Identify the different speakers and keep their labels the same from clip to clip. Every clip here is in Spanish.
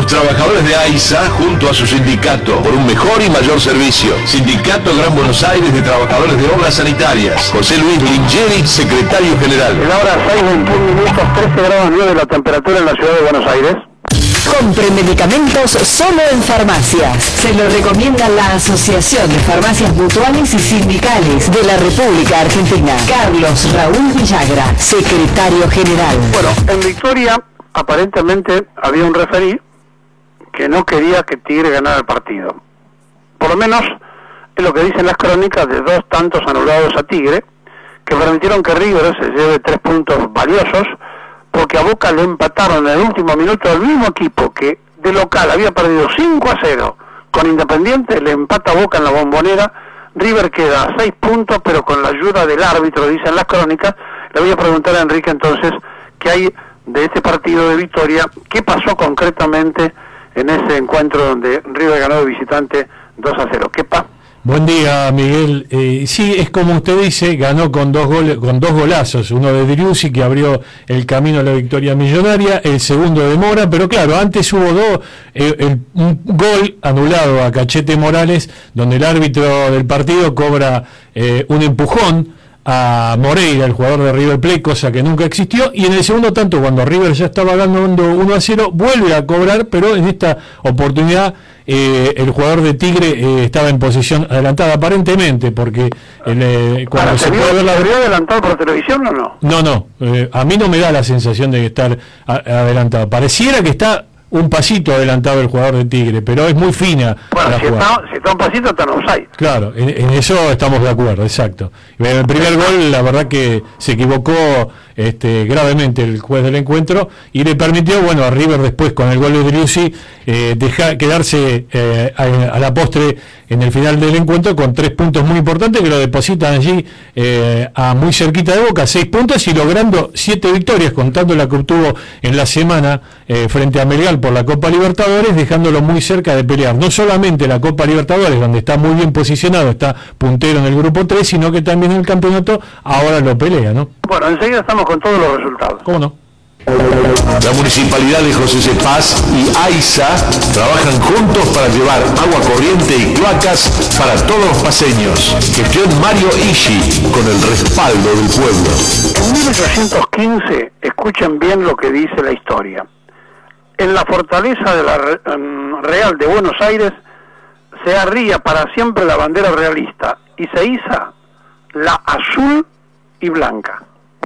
Speaker 1: Los trabajadores de AISA, junto a su sindicato, por un mejor y mayor servicio. Sindicato Gran Buenos Aires de Trabajadores de Obras Sanitarias. José Luis Lingeri, secretario general.
Speaker 2: En la hora 6:21, 13 grados 9 la temperatura en la ciudad de Buenos Aires.
Speaker 3: Compre medicamentos solo en farmacias. Se lo recomienda la Asociación de Farmacias Mutuales y Sindicales de la República Argentina. Carlos Raúl Villagra, secretario general.
Speaker 2: Bueno, en Victoria aparentemente había un referí que no quería que Tigre ganara el partido. Por lo menos es lo que dicen las crónicas de 2 tantos anulados a Tigre, que permitieron que River se lleve 3 puntos valiosos, porque a Boca le empataron en el último minuto del mismo equipo que de local había perdido 5-0 con Independiente, le empata a Boca en la Bombonera. River queda a 6 puntos, pero con la ayuda del árbitro, dicen las crónicas. Le voy a preguntar a Enrique entonces qué hay de este partido de Victoria, qué pasó concretamente en ese encuentro donde River ganó de visitante 2-0. ¿Qué pasa?
Speaker 4: Buen día, Miguel. Sí, es como usted dice, ganó con dos golazos, uno de Driussi que abrió el camino a la victoria millonaria, el segundo de Mora, pero claro, antes hubo un gol anulado a Cachete Morales, donde el árbitro del partido cobra un empujón a Moreira, el jugador de River Plate, cosa que nunca existió, y en el segundo tanto, cuando River ya estaba ganando 1-0, vuelve a cobrar, pero en esta oportunidad el jugador de Tigre estaba en posición adelantada, aparentemente, porque cuando se puede ver la...
Speaker 2: ¿Debería adelantado por televisión o no?
Speaker 4: No, a mí no me da la sensación de estar adelantado, pareciera que está un pasito adelantado el jugador de Tigre, pero es muy fina.
Speaker 2: Bueno, si está un pasito, está en offside.
Speaker 4: Claro, en eso estamos de acuerdo, exacto. En el primer gol, la verdad que se equivocó gravemente el juez del encuentro y le permitió, a River después con el gol de Driussi quedarse a la postre en el final del encuentro con 3 puntos muy importantes que lo depositan allí a muy cerquita de Boca, 6 puntos y logrando 7 victorias, contando la que obtuvo en la semana frente a Melgar por la Copa Libertadores, dejándolo muy cerca de pelear no solamente la Copa Libertadores, donde está muy bien posicionado, está puntero en el grupo 3, sino que también en el campeonato ahora lo pelea, ¿no?
Speaker 2: Bueno, enseguida estamos con todos los resultados.
Speaker 4: ¿Cómo no?
Speaker 1: La Municipalidad de José C. Paz y AISA trabajan juntos para llevar agua corriente y cloacas para todos los paseños. Gestión Mario Ishi, con el respaldo del pueblo.
Speaker 2: En 1815, escuchen bien lo que dice la historia. En la fortaleza de la Real de Buenos Aires se arría para siempre la bandera realista y se iza la azul y blanca.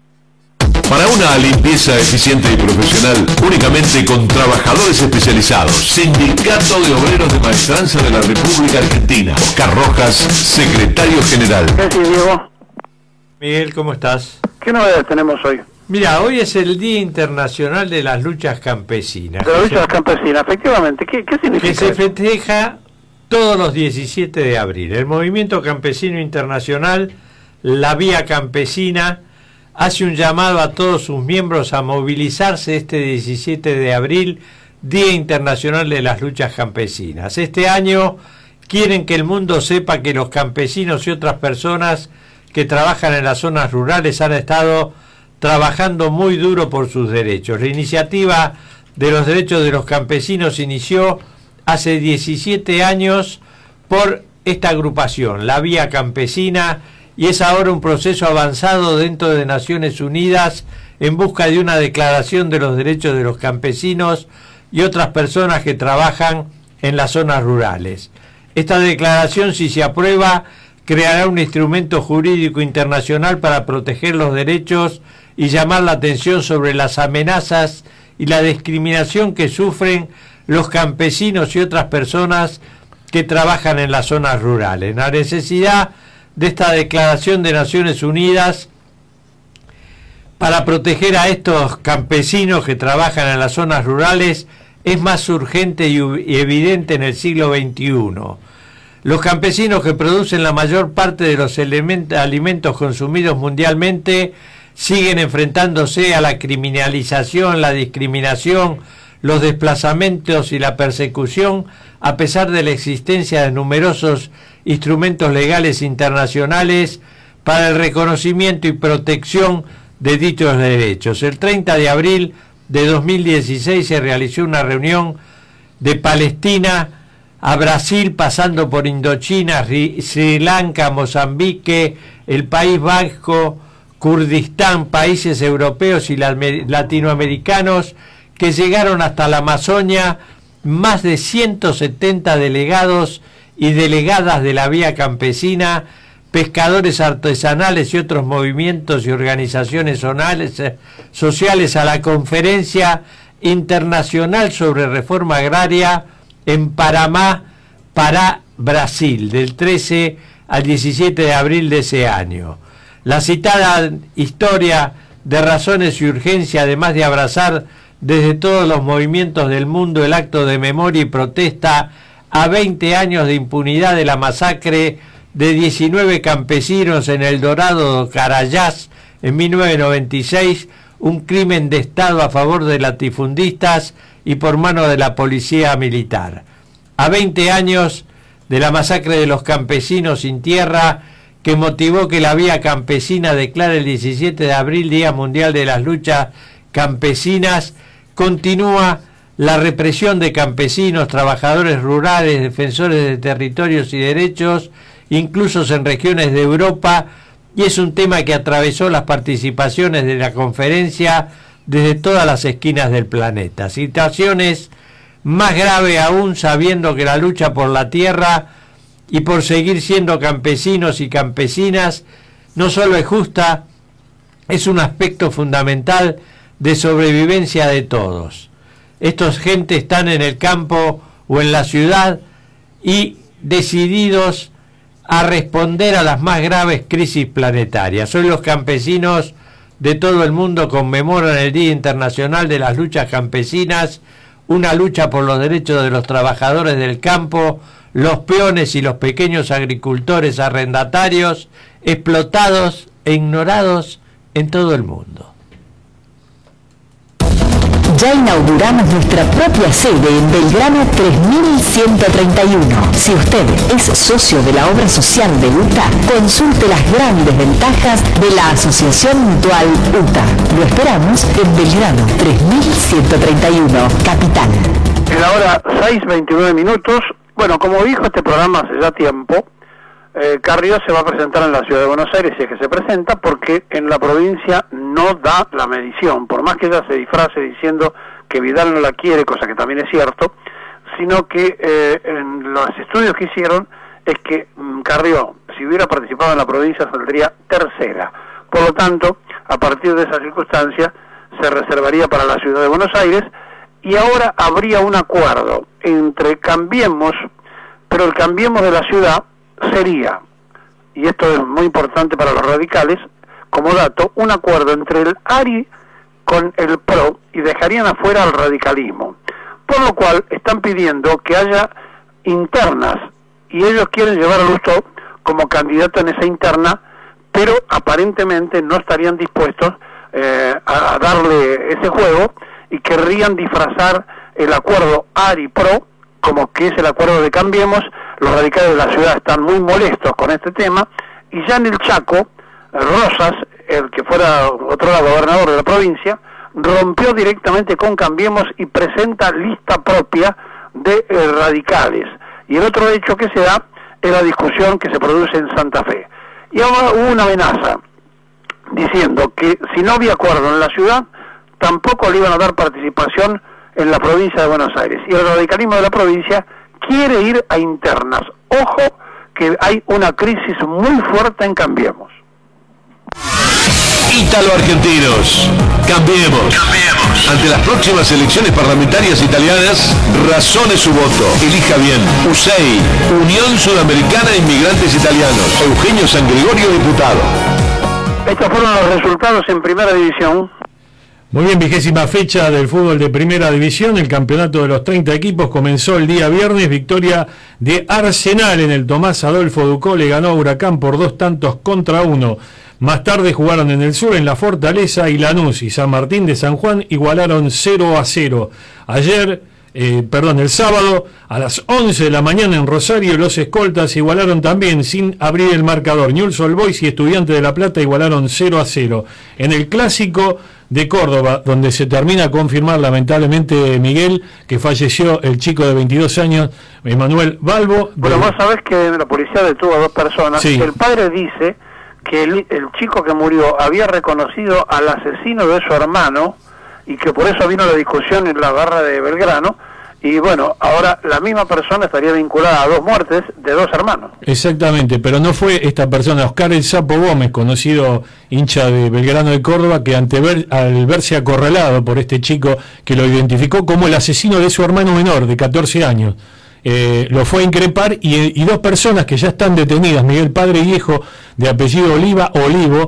Speaker 1: Para una limpieza eficiente y profesional, únicamente con trabajadores especializados. Sindicato de Obreros de Maestranza de la República Argentina. Oscar Rojas, secretario general.
Speaker 2: ¿Qué decís, Diego?
Speaker 5: Miguel, ¿cómo estás?
Speaker 2: ¿Qué novedades tenemos hoy?
Speaker 5: Mira, hoy es el Día Internacional de las Luchas Campesinas.
Speaker 2: De las luchas campesinas, efectivamente. ¿Qué significa
Speaker 5: que se
Speaker 2: eso?
Speaker 5: festeja todos los 17 de abril. El Movimiento Campesino Internacional, la Vía Campesina, hace un llamado a todos sus miembros a movilizarse este 17 de abril, Día Internacional de las Luchas Campesinas. Este año quieren que el mundo sepa que los campesinos y otras personas que trabajan en las zonas rurales han estado trabajando muy duro por sus derechos. La iniciativa de los derechos de los campesinos inició hace 17 años por esta agrupación, la Vía Campesina, y es ahora un proceso avanzado dentro de Naciones Unidas en busca de una declaración de los derechos de los campesinos y otras personas que trabajan en las zonas rurales. Esta declaración, si se aprueba, creará un instrumento jurídico internacional para proteger los derechos y llamar la atención sobre las amenazas y la discriminación que sufren los campesinos y otras personas que trabajan en las zonas rurales. La necesidad de esta declaración de Naciones Unidas para proteger a estos campesinos que trabajan en las zonas rurales es más urgente y evidente en el siglo XXI. Los campesinos que producen la mayor parte de los alimentos consumidos mundialmente siguen enfrentándose a la criminalización, la discriminación, los desplazamientos y la persecución, a pesar de la existencia de numerosos instrumentos legales internacionales para el reconocimiento y protección de dichos derechos. El 30 de abril de 2016 se realizó una reunión de Palestina a Brasil, pasando por Indochina, Sri Lanka, Mozambique, el País Vasco, Kurdistán, países europeos y latinoamericanos que llegaron hasta la Amazonia, más de 170 delegados y delegadas de la Vía Campesina, pescadores artesanales y otros movimientos y organizaciones sociales a la Conferencia Internacional sobre Reforma Agraria en Panamá, Pará, Brasil, del 13 al 17 de abril de ese año. La citada historia de razones y urgencia, además de abrazar desde todos los movimientos del mundo el acto de memoria y protesta a 20 años de impunidad de la masacre de 19 campesinos en El Dorado, Carayás, en 1996, un crimen de Estado a favor de latifundistas y por mano de la policía militar. A 20 años de la masacre de los campesinos sin tierra, que motivó que la Vía Campesina declare el 17 de abril Día Mundial de las Luchas Campesinas, continúa la represión de campesinos, trabajadores rurales, defensores de territorios y derechos, incluso en regiones de Europa, y es un tema que atravesó las participaciones de la conferencia desde todas las esquinas del planeta. Situaciones más graves aún, sabiendo que la lucha por la tierra y por seguir siendo campesinos y campesinas no solo es justa, es un aspecto fundamental de sobrevivencia de todos. Estos gente están en el campo o en la ciudad y decididos a responder a las más graves crisis planetarias. Hoy los campesinos de todo el mundo conmemoran el Día Internacional de las Luchas Campesinas, una lucha por los derechos de los trabajadores del campo, los peones y los pequeños agricultores arrendatarios, explotados e ignorados en todo el mundo.
Speaker 3: Ya inauguramos nuestra propia sede en Belgrano 3131. Si usted es socio de la obra social de UTA, consulte las grandes ventajas de la Asociación Mutual UTA. Lo esperamos en Belgrano 3131, Capital.
Speaker 2: En la hora 6:29. Bueno, como dijo este programa hace ya tiempo, Carrió se va a presentar en la ciudad de Buenos Aires, si es que se presenta, porque en la provincia no da la medición, por más que ella se disfrace diciendo que Vidal no la quiere, cosa que también es cierto, sino que en los estudios que hicieron es que Carrió, si hubiera participado en la provincia, saldría tercera. Por lo tanto, a partir de esa circunstancia, se reservaría para la ciudad de Buenos Aires, y ahora habría un acuerdo entre Cambiemos, pero el Cambiemos de la ciudad sería, y esto es muy importante para los radicales, como dato, un acuerdo entre el ARI con el PRO y dejarían afuera al radicalismo. Por lo cual están pidiendo que haya internas, y ellos quieren llevar a Lustó como candidato en esa interna, pero aparentemente no estarían dispuestos a darle ese juego y querrían disfrazar el acuerdo ARI-PRO como que es el acuerdo de Cambiemos. Los radicales de la ciudad están muy molestos con este tema, y ya en el Chaco, Rosas, el que fuera otro gobernador de la provincia, rompió directamente con Cambiemos y presenta lista propia de radicales. Y el otro hecho que se da es la discusión que se produce en Santa Fe. Y ahora hubo una amenaza, diciendo que si no había acuerdo en la ciudad, tampoco le iban a dar participación en la provincia de Buenos Aires. Y el radicalismo de la provincia quiere ir a internas. Ojo, que hay una crisis muy fuerte en Cambiemos.
Speaker 1: Ítalo-argentinos, cambiemos. Ante las próximas elecciones parlamentarias italianas, razone su voto. Elija bien. USEI, Unión Sudamericana de Inmigrantes Italianos. Eugenio San Gregorio, diputado.
Speaker 2: Estos fueron los resultados en Primera División.
Speaker 4: Muy bien, 20ª fecha del fútbol de Primera División. El campeonato de los 30 equipos comenzó el día viernes. Victoria de Arsenal en el Tomás Adolfo Ducó. Le ganó a Huracán por 2-1. Más tarde jugaron en el sur, en La Fortaleza, y Lanús y San Martín de San Juan igualaron 0-0. El sábado a las 11 de la mañana en Rosario, los escoltas igualaron también sin abrir el marcador. Newell's Old Boys y Estudiantes de La Plata igualaron 0-0. En el clásico de Córdoba, donde se termina a confirmar lamentablemente, Miguel, que falleció el chico de 22 años, Emanuel Balbo.
Speaker 2: Bueno, vos sabés que la policía detuvo a 2 personas.
Speaker 4: Sí.
Speaker 2: El padre dice que el chico que murió había reconocido al asesino de su hermano y que por eso vino la discusión en la barra de Belgrano. Y bueno, ahora la misma persona estaría vinculada a 2 muertes de 2 hermanos.
Speaker 4: Exactamente, pero no fue esta persona, Oscar El Sapo Gómez, conocido hincha de Belgrano de Córdoba, que al verse acorralado por este chico que lo identificó como el asesino de su hermano menor de 14 años, lo fue a increpar y 2 personas que ya están detenidas, Miguel, padre y hijo, de apellido Olivo,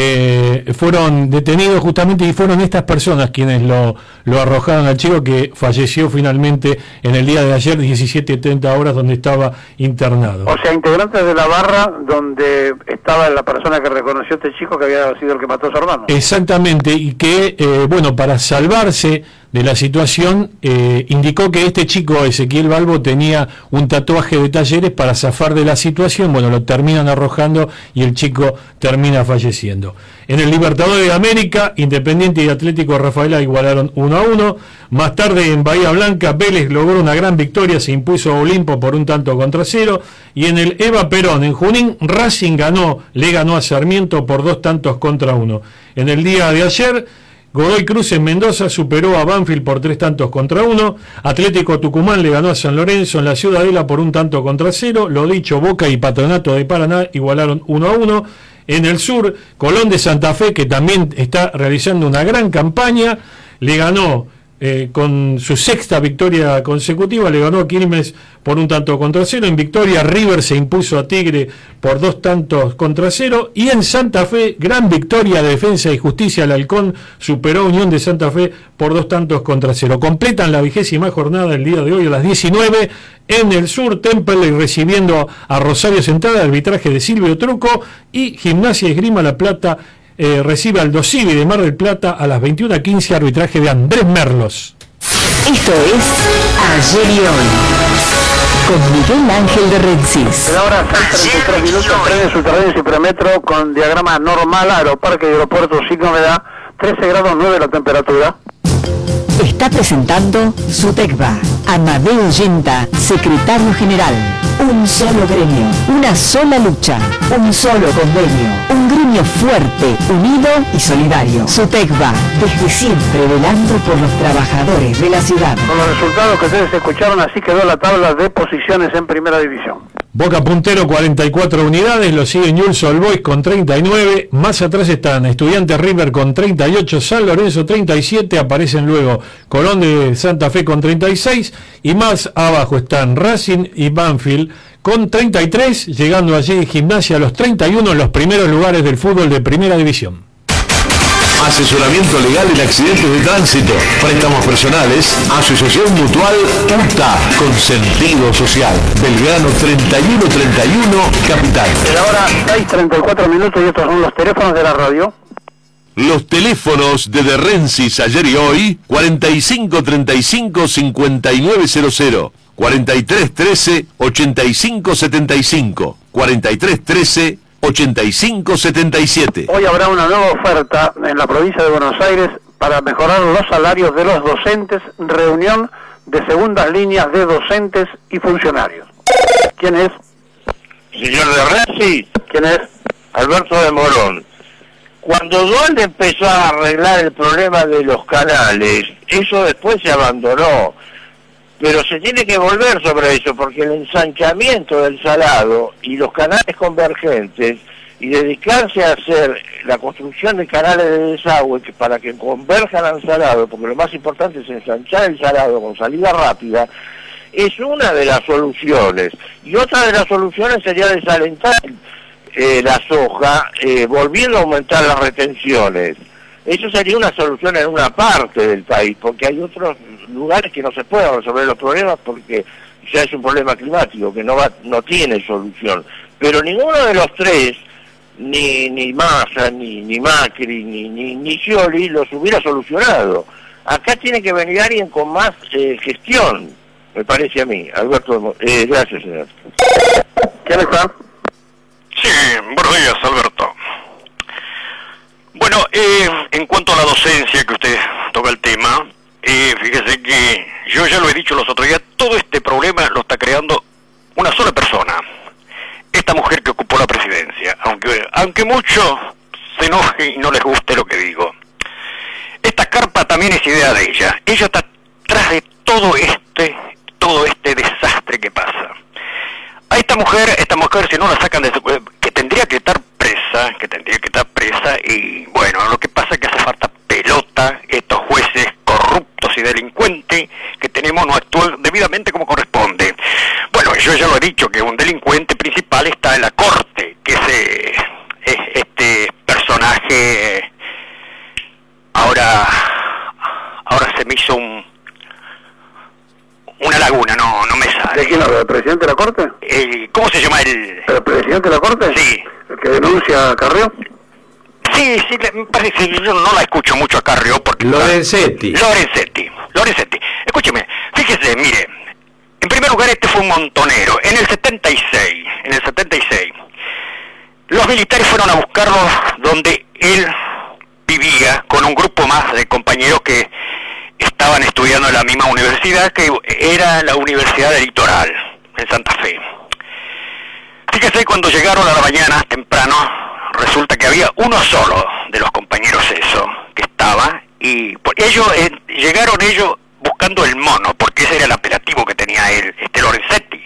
Speaker 4: fueron detenidos justamente, y fueron estas personas quienes lo arrojaron al chico, que falleció finalmente en el día de ayer, 17:30 horas, donde estaba internado.
Speaker 2: O sea, integrantes de la barra donde estaba la persona que reconoció a este chico que había sido el que mató a su hermano.
Speaker 4: Exactamente, y que, bueno, para salvarse de la situación, indicó que este chico, Ezequiel Balbo, tenía un tatuaje de Talleres para zafar de la situación. Bueno, lo terminan arrojando y el chico termina falleciendo. En el Libertadores de América, Independiente y Atlético Rafaela igualaron 1-1. Más tarde, en Bahía Blanca, Vélez logró una gran victoria, se impuso a Olimpo por 1-0. Y en el Eva Perón, en Junín, Racing le ganó a Sarmiento por 2-1. En el día de ayer, Godoy Cruz en Mendoza superó a Banfield por 3-1. Atlético Tucumán le ganó a San Lorenzo en la Ciudadela por 1-0. Lo dicho, Boca y Patronato de Paraná igualaron 1-1. En el sur, Colón de Santa Fe, que también está realizando una gran campaña, le ganó con su 6ª victoria consecutiva, le ganó a Quilmes por 1-0. En Victoria, River se impuso a Tigre por 2-0. Y en Santa Fe, gran victoria de Defensa y Justicia, el Halcón superó a Unión de Santa Fe por 2-0. Completan la 20ª jornada el día de hoy a las 19. En el sur, Temperley recibiendo a Rosario Central, arbitraje de Silvio Truco. Y Gimnasia y Esgrima La Plata recibe al Dosivi de Mar del Plata a las 21:15, arbitraje de Andrés Merlos.
Speaker 3: Esto es Ayer y Hoy, con Miguel Ángel de Rensis.
Speaker 2: Ahora 6:33 minutos, trenes subterráneos y premetro con diagrama normal, aeroparque y aeropuerto sin novedad, 13 grados 9 la temperatura.
Speaker 3: Está presentando Sutecba, Amadeo Yenta, secretario general. Un solo gremio, una sola lucha, un solo convenio, un gremio fuerte, unido y solidario. Sutecba, desde siempre velando por los trabajadores de la ciudad.
Speaker 2: Con los resultados que ustedes escucharon, así quedó la tabla de posiciones en Primera División.
Speaker 4: Boca puntero, 44 unidades, lo sigue Newell's Old Boys con 39, más atrás están Estudiantes River con 38, San Lorenzo 37, aparecen luego Colón de Santa Fe con 36, y más abajo están Racing y Banfield con 33, llegando allí Gimnasia a los 31, en los primeros lugares del fútbol de Primera División.
Speaker 1: Asesoramiento legal en accidentes de tránsito, préstamos personales, Asociación Mutual UTA, con sentido social. Belgrano 3131, Capital.
Speaker 2: Ahora 6:34 minutos y estos son los teléfonos de la radio.
Speaker 1: Los teléfonos de Rensis ayer y hoy, 4535-5900, 4313-8575, 4313-8577.
Speaker 2: Hoy habrá una nueva oferta en la provincia de Buenos Aires para mejorar los salarios de los docentes, reunión de segundas líneas de docentes y funcionarios. ¿Quién es?
Speaker 6: Señor de Rensis,
Speaker 2: ¿Quién es?
Speaker 6: Alberto de Morón. Cuando Dualde empezó a arreglar el problema de los canales, eso después se abandonó. Pero se tiene que volver sobre eso, porque el ensanchamiento del Salado y los canales convergentes, y dedicarse a hacer la construcción de canales de desagüe para que converjan al Salado, porque lo más importante es ensanchar el Salado con salida rápida, es una de las soluciones. Y otra de las soluciones sería desalentar la soja, volviendo a aumentar las retenciones. Eso sería una solución en una parte del país, porque hay otros lugares que no se pueden resolver los problemas porque ya es un problema climático que no tiene solución. Pero ninguno de los tres, ni Massa, ni Macri, ni Scioli, los hubiera solucionado. Acá tiene que venir alguien con más gestión, me parece a mí. Alberto, gracias, señor.
Speaker 2: ¿Quién está?
Speaker 7: Sí, buenos días, Alberto. Bueno, en cuanto a la docencia, que usted toca el tema, fíjese que yo ya lo he dicho los otros días, todo este problema lo está creando una sola persona, esta mujer que ocupó la presidencia, aunque muchos se enojen y no les guste lo que digo. Esta carpa también es idea de ella. Ella está atrás de todo este desastre que pasa. A esta mujer si no la sacan de su, que tendría que estar presa, y bueno, lo que pasa es que hace falta pelota, estos jueces corruptos y delincuentes que tenemos no actúan debidamente como corresponde. Bueno, yo ya lo he dicho, que un delincuente principal está en la corte, que es este personaje, ahora se me hizo una laguna, no me sale.
Speaker 2: ¿De quién habla? ¿El presidente de la corte?
Speaker 7: ¿Cómo se llama el...?
Speaker 2: ¿El presidente de la corte?
Speaker 7: Sí.
Speaker 2: ¿El que denuncia a Carrió?
Speaker 7: Sí, me parece, yo no la escucho mucho a Carrió porque...
Speaker 5: Lorenzetti.
Speaker 7: Escúcheme, fíjese, mire, en primer lugar este fue un montonero. En el 76, los militares fueron a buscarlo donde él vivía con un grupo más de compañeros que estaban estudiando en la misma universidad, que era la Universidad del Litoral, en Santa Fe. Fíjese, cuando llegaron a la mañana temprano, resulta que había uno solo de los compañeros que estaba, y llegaron ellos buscando el mono, porque ese era el apelativo que tenía él, Lorenzetti.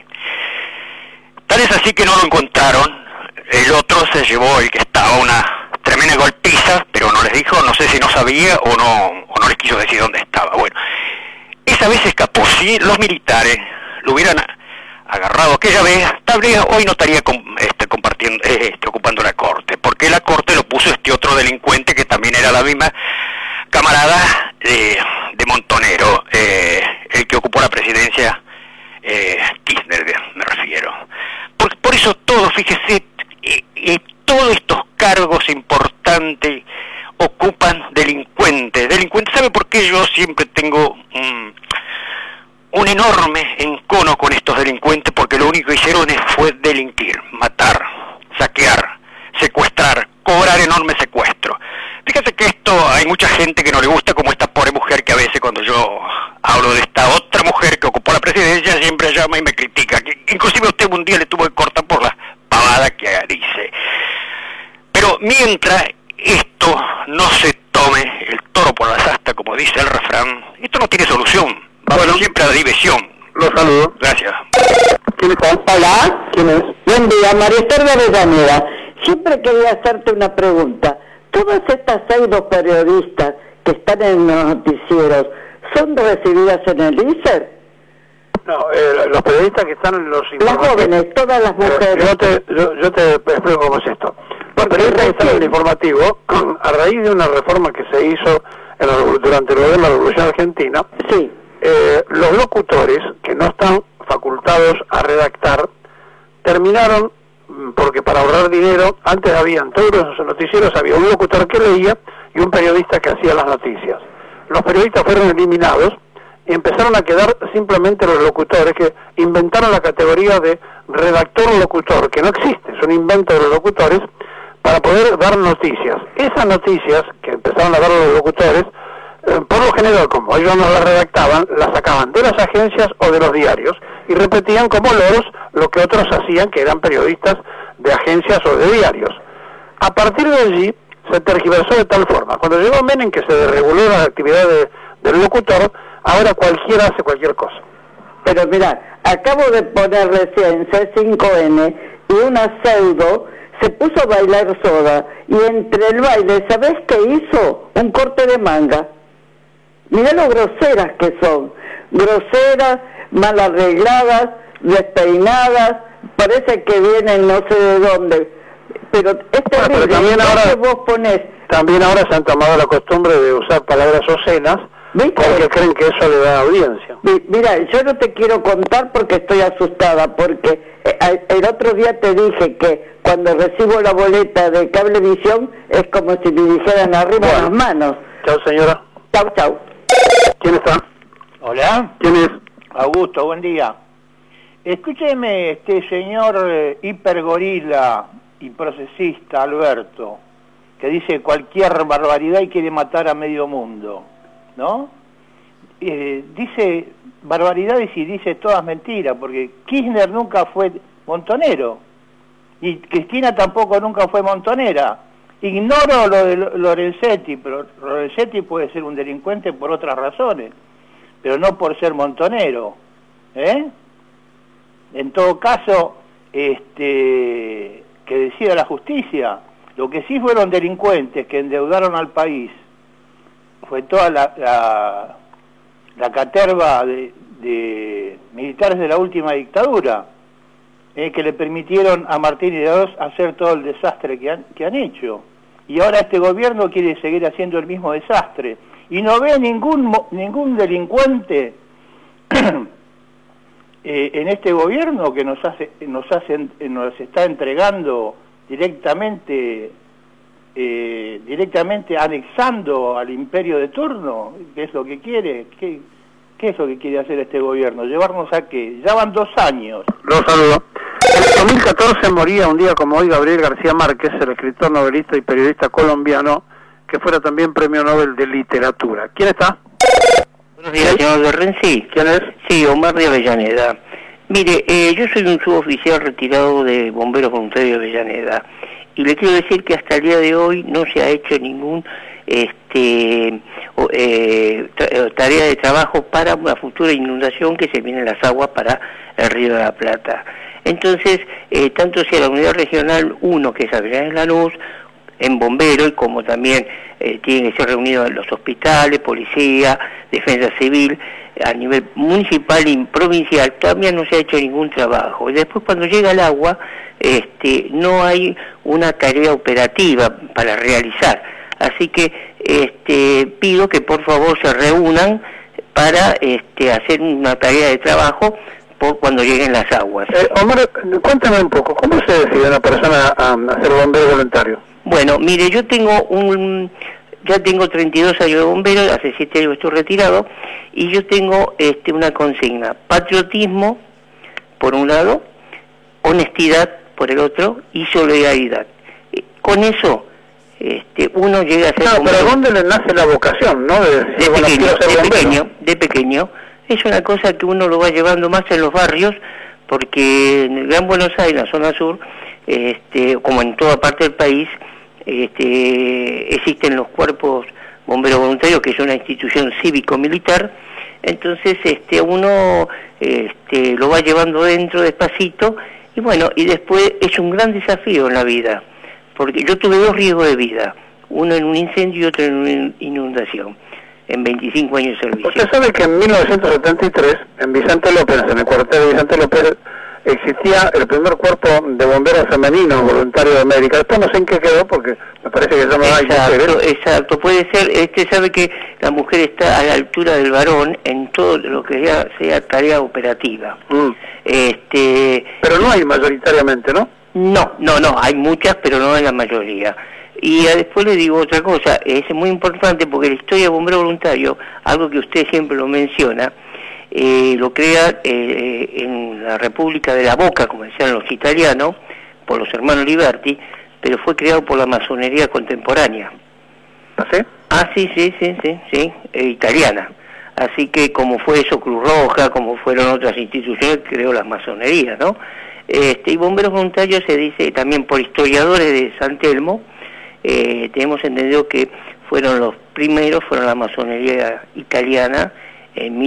Speaker 7: Tal es así que no lo encontraron. El otro se llevó, el que estaba, una tremenda golpiza, pero no les dijo, no sé si no sabía o no les quiso decir dónde estaba. Bueno, esa vez escapó. Si los militares lo hubieran agarrado aquella vez, tal vez hoy no estaría ocupando la corte, porque la corte lo puso este otro delincuente que también era la misma camarada de montonero, el que ocupó la presidencia, Kirchner me refiero. Por eso todo, fíjese, todos estos cargos importantes ocupan delincuentes. ¿Sabe por qué yo siempre tengo un enorme encono con estos delincuentes? Porque lo único que hicieron fue delinquir, matar, saquear, secuestrar, cobrar enorme secuestro. Fíjese que esto hay mucha gente que no le gusta, como esta pobre mujer que a veces cuando yo hablo de esta otra mujer que ocupó la presidencia siempre llama y me critica, que inclusive usted un día le tuvo que cortar por la pavada que dice. Pero mientras esto no se tome el toro por las astas, como dice el refrán, esto no tiene solución. Bueno, siempre a la diversión.
Speaker 2: Los saludo.
Speaker 7: Gracias.
Speaker 2: ¿Quién está?
Speaker 8: Hola.
Speaker 2: ¿Quién es?
Speaker 8: Buen día, María Esther de Avellaneda. Siempre quería hacerte una pregunta. Todas estas pseudo periodistas que están en los noticieros, ¿son recibidas en el ISER?
Speaker 2: No, los periodistas que están en los
Speaker 8: Las jóvenes, todas las mujeres.
Speaker 2: Yo te explico cómo es esto. Los periodistas que están en el informativo, a raíz de una reforma que se hizo durante el gobierno de la Revolución Argentina,
Speaker 8: sí.
Speaker 2: Los locutores que no están facultados a redactar terminaron, porque para ahorrar dinero, antes habían todos los noticieros, había un locutor que leía y un periodista que hacía las noticias. Los periodistas fueron eliminados y empezaron a quedar simplemente los locutores, que inventaron la categoría de redactor-locutor, que no existe, es un invento de los locutores, para poder dar noticias. Esas noticias que empezaron a dar los locutores, por lo general, como ellos no las redactaban, las sacaban de las agencias o de los diarios y repetían como loros lo que otros hacían, que eran periodistas de agencias o de diarios. A partir de allí se tergiversó de tal forma. Cuando llegó Menem, que se desreguló la actividad del locutor, ahora cualquiera hace cualquier cosa.
Speaker 8: Pero mirá, acabo de poner recién C5N y una pseudo se puso a bailar soda y entre el baile, ¿sabés qué hizo? Un corte de manga. Mirá lo groseras que son, groseras, mal arregladas, despeinadas, parece que vienen no sé de dónde, pero es terrible.
Speaker 2: También ahora,
Speaker 8: vos ponés...
Speaker 2: también ahora se han tomado la costumbre de usar palabras obscenas, ¿viste? Porque creen que eso le da audiencia.
Speaker 8: Mira, yo no te quiero contar porque estoy asustada, porque el otro día te dije que cuando recibo la boleta de Cablevisión es como si me dijeran arriba las manos.
Speaker 2: Chao, señora.
Speaker 8: Chau, chau.
Speaker 2: ¿Quién está?
Speaker 9: Hola.
Speaker 2: ¿Quién es?
Speaker 9: Augusto, buen día. Escúcheme, este señor hipergorila y procesista Alberto, que dice cualquier barbaridad y quiere matar a medio mundo, ¿no? Dice barbaridades y dice todas mentiras, porque Kirchner nunca fue montonero, y Cristina tampoco nunca fue montonera. Ignoro lo de Lorenzetti, pero Lorenzetti puede ser un delincuente por otras razones, pero no por ser montonero, ¿eh? En todo caso, que decida la justicia. Lo que sí fueron delincuentes que endeudaron al país fue toda la caterva de militares de la última dictadura, que le permitieron a Martín y Ros hacer todo el desastre que han hecho. Y ahora este gobierno quiere seguir haciendo el mismo desastre. Y no ve ningún delincuente en este gobierno que nos está entregando directamente anexando al imperio de turno. ¿Qué es lo que quiere? ¿Qué es lo que quiere hacer este gobierno? ¿Llevarnos a qué? Ya van 2 años.
Speaker 2: Los saludo. En el 2014 moría un día como hoy Gabriel García Márquez, el escritor, novelista y periodista colombiano, que fuera también Premio Nobel de Literatura. ¿Quién está?
Speaker 10: Buenos días, señor de Renzi.
Speaker 2: ¿Quién es?
Speaker 10: Sí, Omar de Avellaneda. Mire, yo soy un suboficial retirado de Bomberos Voluntarios de Avellaneda, y le quiero decir que hasta el día de hoy no se ha hecho ningún tarea de trabajo para una futura inundación que se vienen las aguas para el Río de la Plata. Entonces, tanto sea la unidad regional 1, que es Avellaneda Lanús, en bomberos, como también tienen que ser reunidos los hospitales, policía, defensa civil, a nivel municipal y provincial, todavía no se ha hecho ningún trabajo. Y después, cuando llega el agua, no hay una tarea operativa para realizar. Así que pido que por favor se reúnan para hacer una tarea de trabajo por cuando lleguen las aguas.
Speaker 2: Omar, cuéntame un poco, ¿cómo se decide una persona a ser bombero voluntario?
Speaker 10: Bueno, mire, yo ya tengo 32 años de bombero, hace 7 años estoy retirado, y yo tengo una consigna: patriotismo por un lado, honestidad por el otro y solidaridad. Con eso uno llega a ser bombero.
Speaker 2: Pero ¿dónde le nace la vocación, no?
Speaker 10: De pequeño. Es una cosa que uno lo va llevando más en los barrios, porque en el Gran Buenos Aires, en la zona sur, como en toda parte del país, existen los cuerpos bomberos voluntarios, que es una institución cívico-militar. Entonces uno lo va llevando dentro despacito, y bueno, y después es un gran desafío en la vida, porque yo tuve 2 riesgos de vida, uno en un incendio y otro en una inundación, en 25 años de servicio.
Speaker 2: Usted sabe que en 1973, en Vicente López, en el cuartel de Vicente López, existía el primer cuerpo de bomberos femeninos voluntarios de América. Después no sé en qué quedó, porque me parece que ya no hay mujeres.
Speaker 10: Exacto, puede ser. Sabe que la mujer está a la altura del varón en todo lo que sea tarea operativa.
Speaker 2: Pero no hay mayoritariamente, ¿no?
Speaker 10: No, hay muchas, pero no en la mayoría. Y después le digo otra cosa, es muy importante porque la historia de bombero voluntario, algo que usted siempre lo menciona, lo crea en la República de la Boca, como decían los italianos, por los hermanos Liberti, pero fue creado por la masonería contemporánea.
Speaker 2: ¿Ah, sí?
Speaker 10: Ah, sí, italiana. Así que como fue eso Cruz Roja, como fueron otras instituciones, creó las masonerías, ¿no? Y bomberos voluntarios se dice también por historiadores de San Telmo. Tenemos entendido que fueron los primeros, fueron la masonería italiana en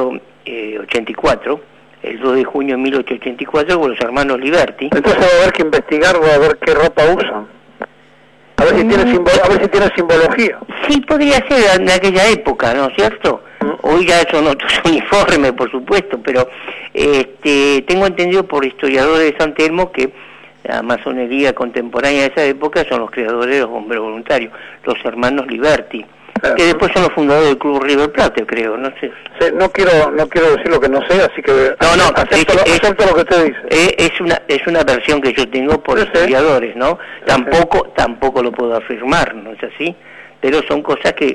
Speaker 10: 1884, el 2 de junio de 1884, con los hermanos Liberti.
Speaker 2: Entonces va a haber que investigar, va a ver qué ropa usan, a ver si tiene simbología.
Speaker 10: Sí, podría ser en aquella época, ¿no es cierto? Hoy ya son otros uniformes, por supuesto, pero tengo entendido por historiadores de San Telmo que la masonería contemporánea de esa época son los creadores de los bomberos voluntarios, los hermanos Liberti, que después son los fundadores del Club River Plate, creo, no sé.
Speaker 2: Sí, no quiero decir lo que no sé, así que acepto lo que usted dice.
Speaker 10: Es una versión que yo tengo por historiadores, ¿no? Tampoco lo puedo afirmar, ¿no es así? Pero son cosas que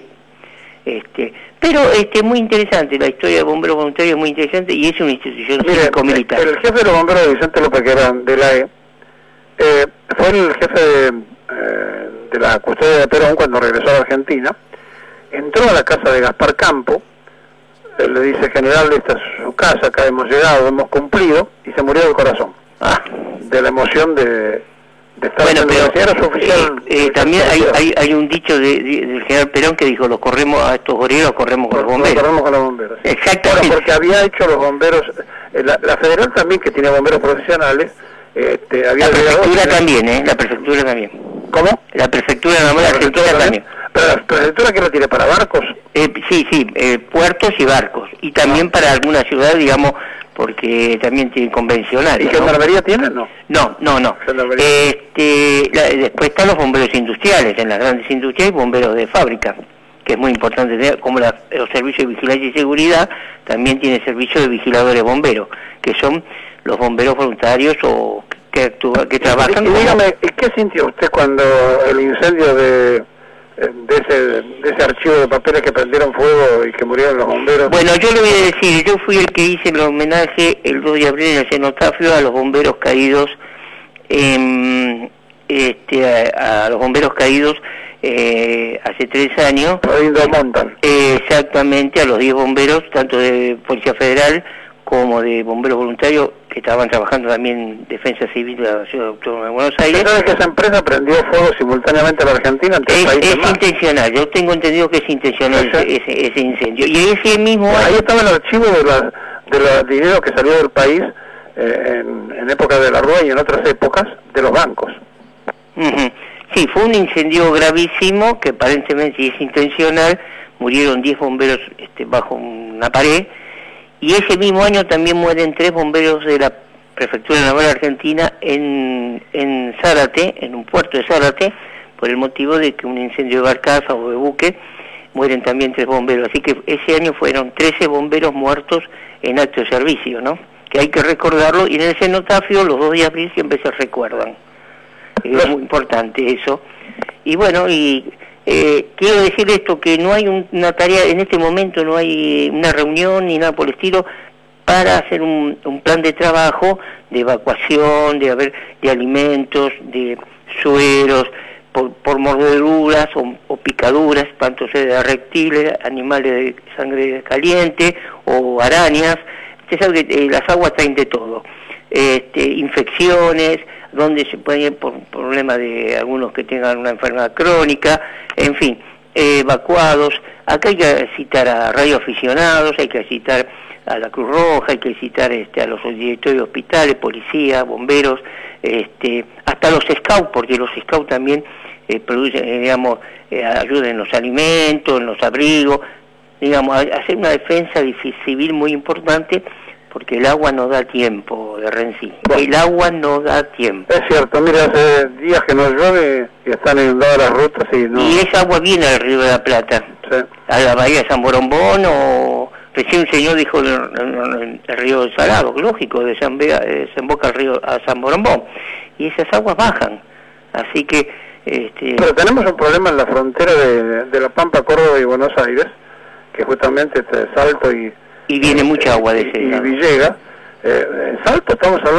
Speaker 10: pero muy interesante, la historia de bomberos voluntarios es muy interesante y es una institución cívico-militar.
Speaker 2: El jefe de los bomberos de Vicente López, que era de la fue el jefe de la custodia de Perón cuando regresó a Argentina, entró a la casa de Gaspar Campo, le dice: general, esta es su casa, acá hemos llegado, hemos cumplido, y se murió del corazón, de la emoción de estar en la universidad. Era su oficial.
Speaker 10: También hay un dicho del general Perón que dijo: los corremos a estos goreros, corremos con los bomberos.
Speaker 2: Los corremos con los bomberos. Sí.
Speaker 10: Exactamente.
Speaker 2: Bueno, porque había hecho los bomberos, la federal también, que tiene bomberos profesionales, había
Speaker 10: la prefectura también, la prefectura también.
Speaker 2: ¿Cómo?
Speaker 10: La prefectura de Argentina también.
Speaker 2: ¿Pero la prefectura qué lo tiene, para barcos?
Speaker 10: Sí, puertos y barcos. Y también para alguna ciudad, digamos, porque también tienen convencionales.
Speaker 2: ¿Y gendarmería tiene, no?
Speaker 10: No. Después están los bomberos industriales. En las grandes industrias hay bomberos de fábrica, que es muy importante tener, como los servicios de vigilancia y seguridad, también tiene servicios de vigiladores bomberos, que son los bomberos voluntarios o que trabajan.
Speaker 2: Y dígame, ¿qué sintió usted cuando el incendio de ese archivo de papeles que prendieron fuego y que murieron los bomberos?
Speaker 10: Bueno, yo le voy a decir, yo fui el que hice el homenaje el 2 de abril en el cenotafio a los bomberos caídos, a los bomberos caídos hace 3 años. Exactamente, a los 10 bomberos, tanto de Policía Federal como de bomberos voluntarios que estaban trabajando también en Defensa Civil de la Ciudad Autónoma de Buenos Aires.
Speaker 2: ¿Sabes que esa empresa prendió fuego simultáneamente a la Argentina?
Speaker 10: Es intencional, yo tengo entendido que es intencional ese incendio. Y ese mismo
Speaker 2: ahí estaba el archivo de los dinero que salió del país en época de la Rúa y en otras épocas de los bancos.
Speaker 10: Sí, fue un incendio gravísimo que aparentemente, si es intencional, murieron 10 bomberos bajo una pared. Y ese mismo año también mueren 3 bomberos de la Prefectura Naval Argentina en Zárate, en un puerto de Zárate, por el motivo de que un incendio de barcaza o de buque, mueren también 3 bomberos. Así que ese año fueron 13 bomberos muertos en acto de servicio, ¿no? Que hay que recordarlo, y en el cenotafio los 2 de abril siempre se recuerdan. Es muy importante eso. Y bueno, quiero decir esto, que no hay una tarea, en este momento no hay una reunión ni nada por el estilo para hacer un plan de trabajo de evacuación, de alimentos, de sueros, por mordeduras o picaduras, tanto sea de reptiles, animales de sangre caliente o arañas. Usted sabe que las aguas traen de todo. Infecciones, donde se puede ir por problemas de algunos que tengan una enfermedad crónica, en fin, evacuados. Acá hay que citar a radioaficionados, hay que citar a la Cruz Roja, hay que citar a los directorios de hospitales, policía, bomberos, hasta los scouts, porque los scouts también producen, ayudan en los alimentos, en los abrigos, hacer una defensa civil muy importante, porque el agua no da tiempo de Renzi. El agua no da tiempo.
Speaker 2: Es cierto, mira, hace días que no llueve y están inundadas las rutas
Speaker 10: y esa agua viene al Río de la Plata, a la bahía de San Borombón, o recién un señor dijo el río del Salado, lógico, desemboca al río a San Borombón, y esas aguas bajan, así que...
Speaker 2: Pero tenemos un problema en la frontera de La Pampa, Córdoba y Buenos Aires, que justamente Salto y
Speaker 10: viene mucha agua de ese
Speaker 2: y Villegas. En Salto estamos hablando